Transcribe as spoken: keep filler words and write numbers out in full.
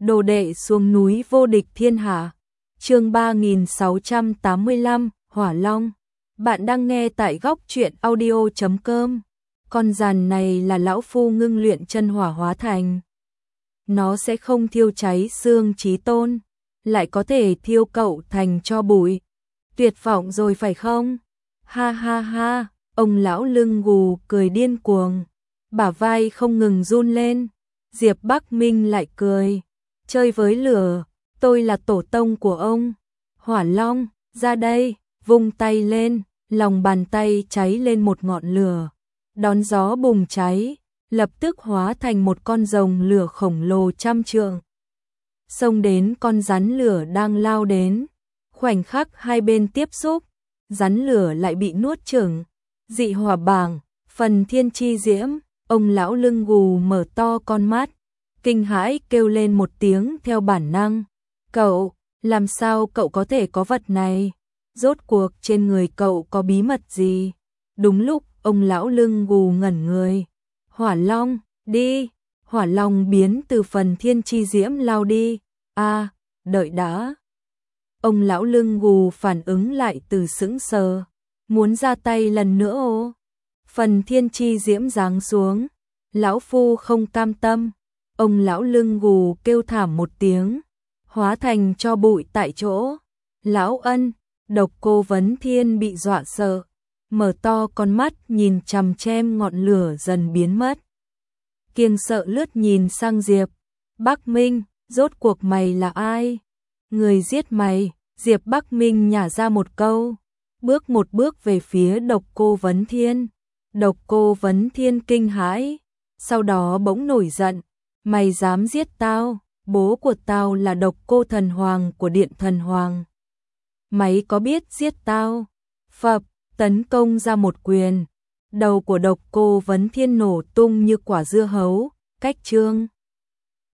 Đồ đệ xuống núi vô địch thiên hạ. Chương ba nghìn sáu trăm tám mươi lăm, Hỏa Long. Bạn đang nghe tại góc truyện audio chấm com. Con giàn này là lão phu ngưng luyện chân hỏa hóa thành. Nó sẽ không thiêu cháy xương chí tôn, lại có thể thiêu cậu thành tro bụi. Tuyệt vọng rồi phải không? Ha ha ha, ông lão lưng gù cười điên cuồng, bả vai không ngừng run lên. Diệp Bắc Minh lại cười, chơi với lửa, tôi là tổ tông của ông. Hỏa Long, ra đây, vung tay lên, lòng bàn tay cháy lên một ngọn lửa, đón gió bùng cháy, lập tức hóa thành một con rồng lửa khổng lồ trăm trượng. Xông đến con rắn lửa đang lao đến, khoảnh khắc hai bên tiếp xúc, rắn lửa lại bị nuốt chửng. Dị hỏa bảng, phần thiên chi diễm, ông lão lưng gù mở to con mắt, kinh hãi kêu lên một tiếng theo bản năng. Cậu, làm sao cậu có thể có vật này? Rốt cuộc trên người cậu có bí mật gì? Đúng lúc ông lão lưng gù ngẩn người. Hỏa Long, đi! Hỏa Long biến từ phần thiên chi diễm lao đi. A, đợi đã. Ông lão lưng gù phản ứng lại từ sững sờ, muốn ra tay lần nữa ô. Phần thiên chi diễm giáng xuống, lão phu không cam tâm. Ông lão lưng gù kêu thảm một tiếng, hóa thành tro bụi tại chỗ. Lão Ân, Độc Cô Vấn Thiên bị dọa sợ, mở to con mắt nhìn chằm chằm ngọn lửa dần biến mất. Kiêng sợ lướt nhìn sang Diệp Bắc Minh, rốt cuộc mày là ai? Người giết mày? Diệp Bắc Minh nhả ra một câu, bước một bước về phía Độc Cô Vấn Thiên. Độc Cô Vấn Thiên kinh hãi, sau đó bỗng nổi giận. Mày dám giết tao? Bố của tao là Độc Cô Thần Hoàng của Điện Thần Hoàng. Mày có biết giết tao? Phập, tấn công ra một quyền. Đầu của Độc Cô Vấn Thiên nổ tung như quả dưa hấu, cách trương.